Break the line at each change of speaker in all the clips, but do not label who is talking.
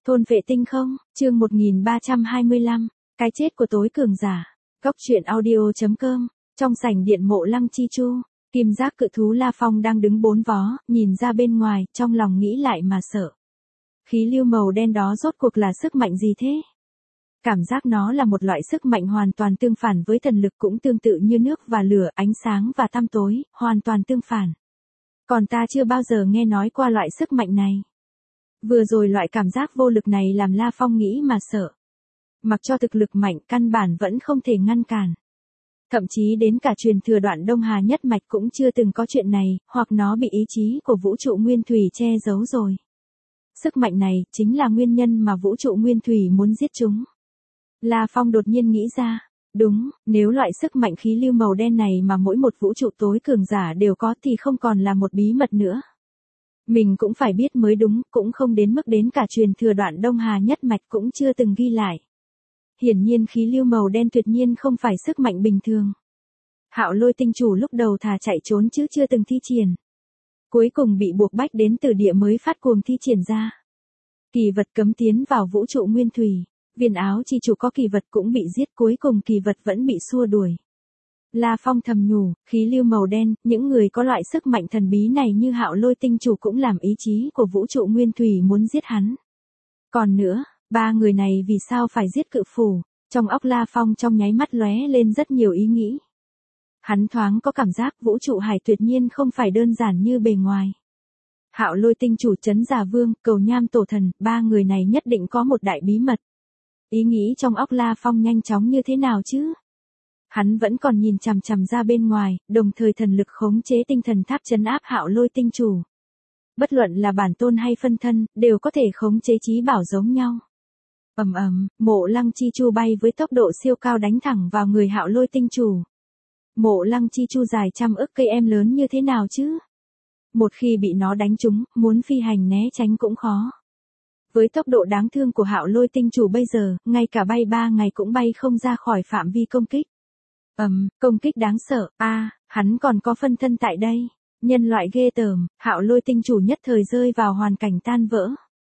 Thôn vệ tinh không, chương 1325, cái chết của tối cường giả. Góc truyện audio.com, trong sảnh điện mộ Lăng Chi Chu, kim giác cự thú La Phong đang đứng bốn vó, nhìn ra bên ngoài, trong lòng nghĩ lại mà sợ. Khí lưu màu đen đó rốt cuộc là sức mạnh gì thế? Cảm giác nó là một loại sức mạnh hoàn toàn tương phản với thần lực, cũng tương tự như nước và lửa, ánh sáng và tăm tối, hoàn toàn tương phản. Còn ta chưa bao giờ nghe nói qua loại sức mạnh này. Vừa rồi loại cảm giác vô lực này làm La Phong nghĩ mà sợ. Mặc cho thực lực mạnh, căn bản vẫn không thể ngăn cản. Thậm chí đến cả truyền thừa Đoạn Đông Hà nhất mạch cũng chưa từng có chuyện này, hoặc nó bị ý chí của vũ trụ nguyên thủy che giấu rồi. Sức mạnh này chính là nguyên nhân mà vũ trụ nguyên thủy muốn giết chúng. La Phong đột nhiên nghĩ ra, đúng, nếu loại sức mạnh khí lưu màu đen này mà mỗi một vũ trụ tối cường giả đều có thì không còn là một bí mật nữa. Mình cũng phải biết mới đúng, cũng không đến mức đến cả truyền thừa Đoạn Đông Hà nhất mạch cũng chưa từng ghi lại. Hiển nhiên khí lưu màu đen tuyệt nhiên không phải sức mạnh bình thường. Hạo Lôi tinh chủ lúc đầu thà chạy trốn chứ chưa từng thi triển. Cuối cùng bị buộc bách đến từ địa mới phát cuồng thi triển ra. Kỳ vật cấm tiến vào vũ trụ nguyên thủy, viên áo chi chủ có kỳ vật cũng bị giết, cuối cùng kỳ vật vẫn bị xua đuổi. La Phong thầm nhủ, khí lưu màu đen, những người có loại sức mạnh thần bí này như Hạo Lôi tinh chủ cũng làm ý chí của vũ trụ nguyên thủy muốn giết hắn. Còn nữa, ba người này vì sao phải giết cự phủ? Trong óc La Phong trong nháy mắt lóe lên rất nhiều ý nghĩ. Hắn thoáng có cảm giác vũ trụ hải tuyệt nhiên không phải đơn giản như bề ngoài. Hạo Lôi tinh chủ, Trấn Giả Vương, Cầu Nham Tổ Thần, ba người này nhất định có một đại bí mật. Ý nghĩ trong óc La Phong nhanh chóng như thế nào chứ? Hắn vẫn còn nhìn chằm chằm ra bên ngoài, đồng thời thần lực khống chế tinh thần tháp trấn áp Hạo Lôi tinh chủ. Bất luận là bản tôn hay phân thân, đều có thể khống chế chí bảo giống nhau. Ầm ầm, mộ Lăng Chi Chu bay với tốc độ siêu cao đánh thẳng vào người Hạo Lôi tinh chủ. Mộ Lăng Chi Chu dài trăm ức cây em lớn như thế nào chứ? Một khi bị nó đánh trúng, muốn phi hành né tránh cũng khó. Với tốc độ đáng thương của Hạo Lôi tinh chủ bây giờ, ngay cả bay 3 ngày cũng bay không ra khỏi phạm vi công kích. Công kích đáng sợ, hắn còn có phân thân tại đây. Nhân loại ghê tởm, Hạo Lôi tinh chủ nhất thời rơi vào hoàn cảnh tan vỡ.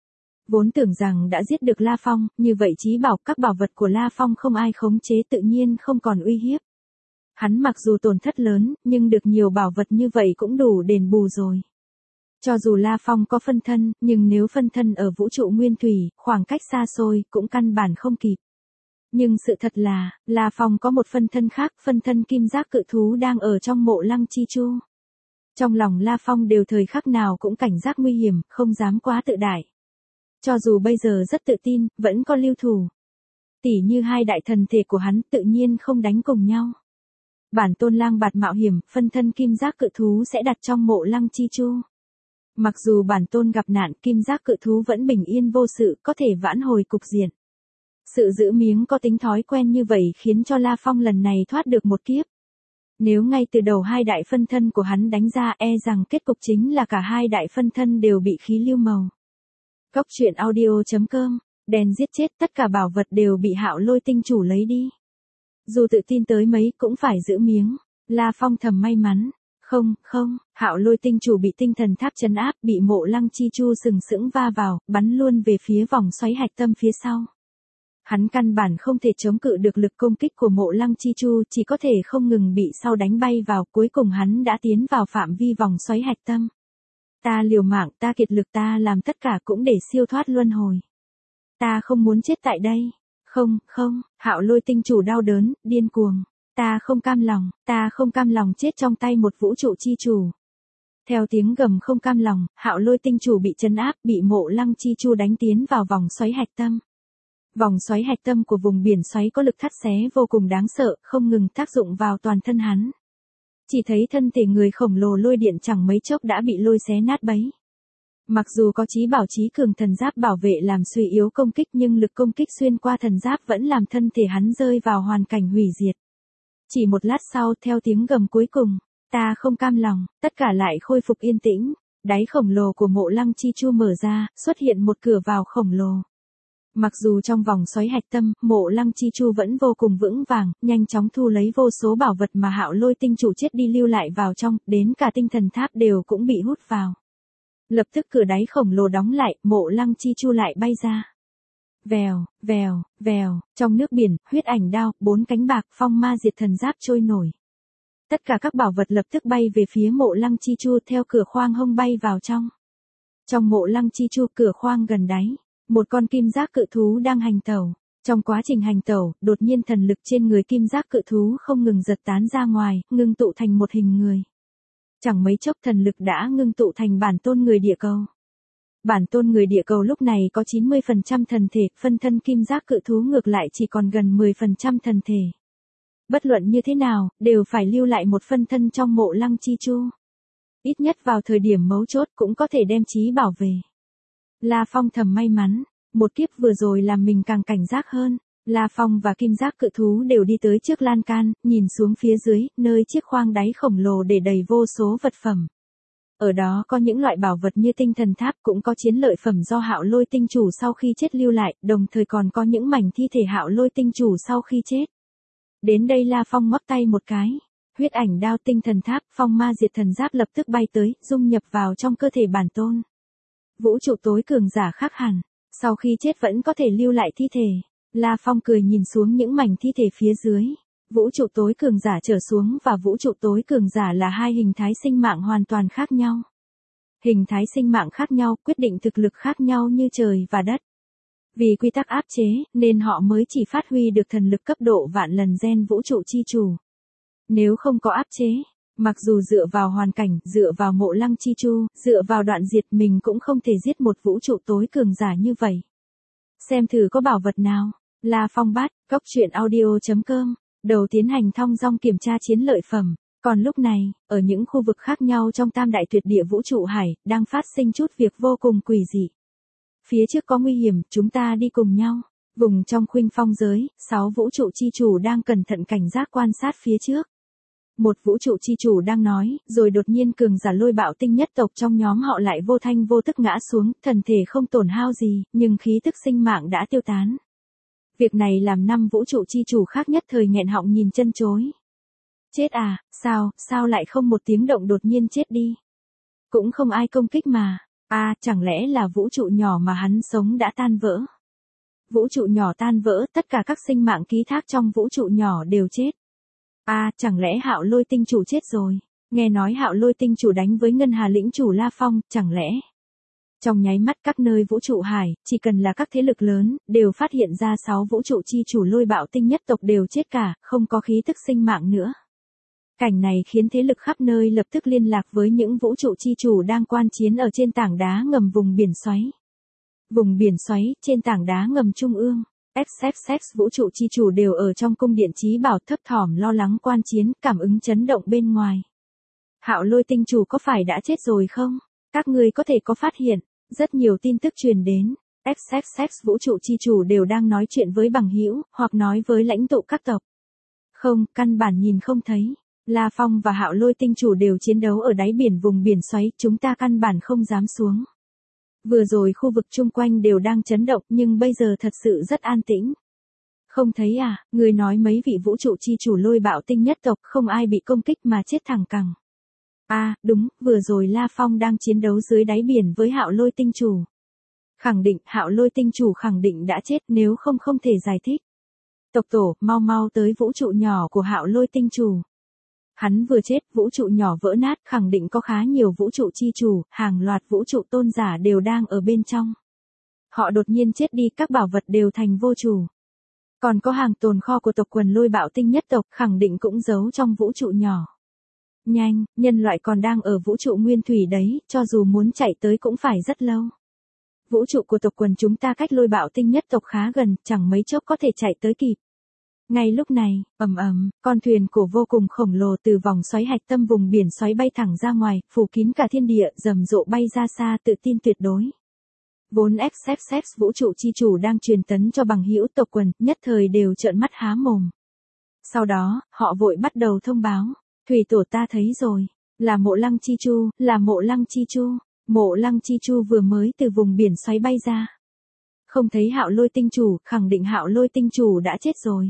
Vốn tưởng rằng đã giết được La Phong, như vậy chí bảo các bảo vật của La Phong không ai khống chế tự nhiên không còn uy hiếp. Hắn mặc dù tổn thất lớn, nhưng được nhiều bảo vật như vậy cũng đủ đền bù rồi. Cho dù La Phong có phân thân, nhưng nếu phân thân ở vũ trụ nguyên thủy, khoảng cách xa xôi, cũng căn bản không kịp. Nhưng sự thật là, La Phong có một phân thân khác, phân thân kim giác cự thú đang ở trong mộ Lăng Chi Chu. Trong lòng La Phong đều thời khắc nào cũng cảnh giác nguy hiểm, không dám quá tự đại. Cho dù bây giờ rất tự tin, vẫn có lưu thủ. Tỉ như hai đại thần thể của hắn tự nhiên không đánh cùng nhau. Bản tôn lang bạt mạo hiểm, phân thân kim giác cự thú sẽ đặt trong mộ Lăng Chi Chu. Mặc dù bản tôn gặp nạn, kim giác cự thú vẫn bình yên vô sự, có thể vãn hồi cục diện. Sự giữ miếng có tính thói quen như vậy khiến cho La Phong lần này thoát được một kiếp. Nếu ngay từ đầu hai đại phân thân của hắn đánh ra, e rằng kết cục chính là cả hai đại phân thân đều bị khí lưu màu. Góc truyện audio.com, đèn giết chết, tất cả bảo vật đều bị Hạo Lôi tinh chủ lấy đi. Dù tự tin tới mấy cũng phải giữ miếng. La Phong thầm may mắn. Không, Hạo Lôi tinh chủ bị tinh thần tháp trấn áp, bị mộ Lăng Chi Chu sừng sững va vào, bắn luôn về phía vòng xoáy hạch tâm phía sau. Hắn căn bản không thể chống cự được lực công kích của mộ Lăng Chi Chu, chỉ có thể không ngừng bị sau đánh bay vào, cuối cùng hắn đã tiến vào phạm vi vòng xoáy hạch tâm. Ta liều mạng, ta kiệt lực, ta làm tất cả cũng để siêu thoát luân hồi. Ta không muốn chết tại đây. Không, Hạo Lôi tinh chủ đau đớn, điên cuồng. Ta không cam lòng chết trong tay một vũ trụ chi chủ. Theo tiếng gầm không cam lòng, Hạo Lôi tinh chủ bị trấn áp, bị mộ Lăng Chi Chu đánh tiến vào vòng xoáy hạch tâm. Vòng xoáy hạch tâm của vùng biển xoáy có lực thắt xé vô cùng đáng sợ, không ngừng tác dụng vào toàn thân hắn. Chỉ thấy thân thể người khổng lồ lôi điện chẳng mấy chốc đã bị lôi xé nát bấy. Mặc dù có chí bảo chí cường thần giáp bảo vệ làm suy yếu công kích, nhưng lực công kích xuyên qua thần giáp vẫn làm thân thể hắn rơi vào hoàn cảnh hủy diệt. Chỉ một lát sau, theo tiếng gầm cuối cùng, ta không cam lòng, tất cả lại khôi phục yên tĩnh. Đáy khổng lồ của mộ Lăng Chi Chu mở ra, xuất hiện một cửa vào khổng lồ. Mặc dù trong vòng xoáy hạch tâm, mộ Lăng Chi Chu vẫn vô cùng vững vàng, nhanh chóng thu lấy vô số bảo vật mà Hạo Lôi tinh chủ chết đi lưu lại vào trong, đến cả tinh thần tháp đều cũng bị hút vào. Lập tức cửa đáy khổng lồ đóng lại, mộ Lăng Chi Chu lại bay ra. Vèo, vèo, vèo, trong nước biển, huyết ảnh đao, 4 cánh bạc, phong ma diệt thần giáp trôi nổi. Tất cả các bảo vật lập tức bay về phía mộ lăng chi chu theo cửa khoang hông bay vào trong. Trong mộ lăng chi chu cửa khoang gần đáy, một con kim giác cự thú đang hành tẩu. Trong quá trình hành tẩu, đột nhiên thần lực trên người kim giác cự thú không ngừng giật tán ra ngoài, ngưng tụ thành một hình người. Chẳng mấy chốc thần lực đã ngưng tụ thành bản tôn người địa cầu. Bản tôn người địa cầu lúc này có 90% thần thể, phân thân kim giác cự thú ngược lại chỉ còn gần 10% thần thể. Bất luận như thế nào, đều phải lưu lại một phân thân trong mộ lăng chi chu. Ít nhất vào thời điểm mấu chốt cũng có thể đem chí bảo về. La Phong thầm may mắn, một kiếp vừa rồi làm mình càng cảnh giác hơn. La Phong và kim giác cự thú đều đi tới trước lan can, nhìn xuống phía dưới, nơi chiếc khoang đáy khổng lồ để đầy vô số vật phẩm. Ở đó có những loại bảo vật như tinh thần tháp, cũng có chiến lợi phẩm do Hạo Lôi tinh chủ sau khi chết lưu lại, đồng thời còn có những mảnh thi thể Hạo Lôi tinh chủ sau khi chết. Đến đây La Phong ngoắc tay một cái, huyết ảnh đao, tinh thần tháp, phong ma diệt thần giáp lập tức bay tới, dung nhập vào trong cơ thể bản tôn. Vũ trụ tối cường giả khác hẳn, sau khi chết vẫn có thể lưu lại thi thể. La Phong cười nhìn xuống những mảnh thi thể phía dưới. Vũ trụ tối cường giả trở xuống và vũ trụ tối cường giả là hai hình thái sinh mạng hoàn toàn khác nhau. Hình thái sinh mạng khác nhau, quyết định thực lực khác nhau như trời và đất. Vì quy tắc áp chế, nên họ mới chỉ phát huy được thần lực cấp độ vạn lần gen vũ trụ chi chủ. Nếu không có áp chế, mặc dù dựa vào hoàn cảnh, dựa vào mộ lăng chi chu, dựa vào đoạn diệt, mình cũng không thể giết một vũ trụ tối cường giả như vậy. Xem thử có bảo vật nào. La Phong bắt, cốc truyện audio.com, đầu tiến hành thong dong kiểm tra chiến lợi phẩm. Còn lúc này, ở những khu vực khác nhau trong tam đại tuyệt địa vũ trụ hải, đang phát sinh chút việc vô cùng quỷ dị. Phía trước có nguy hiểm, chúng ta đi cùng nhau. Vùng trong khuynh phong giới, 6 vũ trụ chi chủ đang cẩn thận cảnh giác quan sát phía trước. Một vũ trụ chi chủ đang nói, rồi đột nhiên cường giả Lôi Bạo Tinh nhất tộc trong nhóm họ lại vô thanh vô tức ngã xuống, thần thể không tổn hao gì, nhưng khí tức sinh mạng đã tiêu tán. Việc này làm 5 vũ trụ chi chủ khác nhất thời nghẹn họng nhìn chân chối. Chết à, sao lại không một tiếng động đột nhiên chết đi? Cũng không ai công kích mà. Chẳng lẽ là vũ trụ nhỏ mà hắn sống đã tan vỡ? Vũ trụ nhỏ tan vỡ, tất cả các sinh mạng ký thác trong vũ trụ nhỏ đều chết. Chẳng lẽ Hạo Lôi tinh chủ chết rồi? Nghe nói Hạo Lôi tinh chủ đánh với Ngân Hà lĩnh chủ La Phong, chẳng lẽ? Trong nháy mắt các nơi vũ trụ hải, chỉ cần là các thế lực lớn, đều phát hiện ra 6 vũ trụ chi chủ Lôi Bạo Tinh nhất tộc đều chết cả, không có khí tức sinh mạng nữa. Cảnh này khiến thế lực khắp nơi lập tức liên lạc với những vũ trụ chi chủ đang quan chiến ở trên tảng đá ngầm vùng biển xoáy. Vùng biển xoáy, trên tảng đá ngầm trung ương, XXX vũ trụ chi chủ đều ở trong cung điện chí bảo thấp thỏm lo lắng quan chiến, cảm ứng chấn động bên ngoài. Hạo Lôi tinh chủ có phải đã chết rồi không? Các ngươi có thể có phát hiện, rất nhiều tin tức truyền đến. XXX vũ trụ chi chủ đều đang nói chuyện với bằng hữu, hoặc nói với lãnh tụ các tộc. Không, căn bản nhìn không thấy. La Phong và Hạo Lôi tinh chủ đều chiến đấu ở đáy biển vùng biển xoáy, chúng ta căn bản không dám xuống. Vừa rồi khu vực chung quanh đều đang chấn động, nhưng bây giờ thật sự rất an tĩnh. Không thấy à, người nói mấy vị vũ trụ chi chủ Lôi Bạo Tinh nhất tộc không ai bị công kích mà chết thẳng cẳng. Đúng, vừa rồi La Phong đang chiến đấu dưới đáy biển với Hạo Lôi tinh chủ. Khẳng định, Hạo Lôi tinh chủ khẳng định đã chết, nếu không thể giải thích. Tộc tổ, mau tới vũ trụ nhỏ của Hạo Lôi tinh chủ. Hắn vừa chết, vũ trụ nhỏ vỡ nát, khẳng định có khá nhiều vũ trụ chi chủ, hàng loạt vũ trụ tôn giả đều đang ở bên trong. Họ đột nhiên chết đi, các bảo vật đều thành vô chủ. Còn có hàng tồn kho của tộc quần Lôi Bạo Tinh nhất tộc, khẳng định cũng giấu trong vũ trụ nhỏ. Nhanh, nhân loại còn đang ở vũ trụ nguyên thủy đấy, cho dù muốn chạy tới cũng phải rất lâu. Vũ trụ của tộc quần chúng ta cách Lôi Bạo Tinh nhất tộc khá gần, chẳng mấy chốc có thể chạy tới kịp. Ngay lúc này, con thuyền cổ vô cùng khổng lồ từ vòng xoáy hạch tâm vùng biển xoáy bay thẳng ra ngoài, phủ kín cả thiên địa, rầm rộ bay ra xa, tự tin tuyệt đối. Vốn XXX vũ trụ chi chủ đang truyền tấn cho bằng hữu tộc quần, nhất thời đều trợn mắt há mồm. Sau đó, họ vội bắt đầu thông báo, thủy tổ ta thấy rồi, là mộ lăng chi chu, là mộ lăng chi chu. Mộ lăng chi chu vừa mới từ vùng biển xoáy bay ra. Không thấy Hạo Lôi tinh chủ, khẳng định Hạo Lôi tinh chủ đã chết rồi.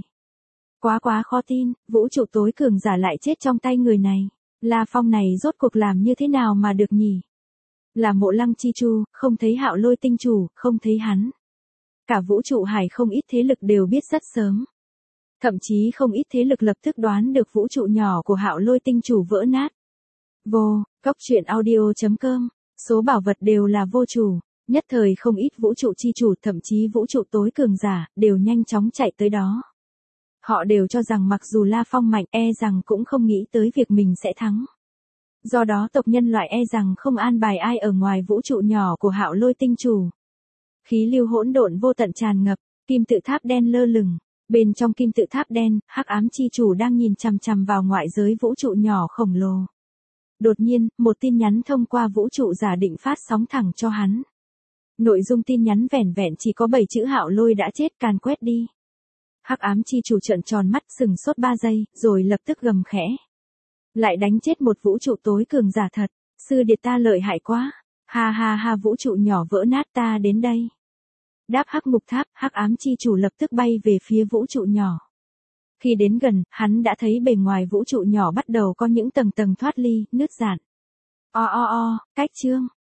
Quá khó tin, vũ trụ tối cường giả lại chết trong tay người này. La Phong này rốt cuộc làm như thế nào mà được nhỉ? Là mộ lăng chi chu, không thấy Hạo Lôi tinh chủ, không thấy hắn. Cả vũ trụ hải không ít thế lực đều biết rất sớm. Thậm chí không ít thế lực lập tức đoán được vũ trụ nhỏ của Hạo Lôi tinh chủ vỡ nát. Vô, Cốc truyện audio.com, số bảo vật đều là vô chủ, nhất thời không ít vũ trụ chi chủ thậm chí vũ trụ tối cường giả, đều nhanh chóng chạy tới đó. Họ đều cho rằng mặc dù La Phong mạnh rằng cũng không nghĩ tới việc mình sẽ thắng. Do đó tộc nhân loại rằng không an bài ai ở ngoài vũ trụ nhỏ của Hạo Lôi tinh chủ. Khí lưu hỗn độn vô tận tràn ngập, kim tự tháp đen lơ lửng. Bên trong kim tự tháp đen, hắc ám chi chủ đang nhìn chằm chằm vào ngoại giới vũ trụ nhỏ khổng lồ. Đột nhiên, một tin nhắn thông qua vũ trụ giả định phát sóng thẳng cho hắn. Nội dung tin nhắn vẻn vẹn chỉ có 7 chữ Hạo Lôi đã chết, càn quét đi. Hắc ám chi chủ trợn tròn mắt sừng sốt 3 giây, rồi lập tức gầm khẽ. Lại đánh chết một vũ trụ tối cường giả thật, sư điệt ta lợi hại quá. Ha ha ha, vũ trụ nhỏ vỡ nát, ta đến đây. Đáp hắc ngục tháp, hắc ám chi chủ lập tức bay về phía vũ trụ nhỏ. Khi đến gần, hắn đã thấy bề ngoài vũ trụ nhỏ bắt đầu có những tầng tầng thoát ly, nứt rạn. Cách chương,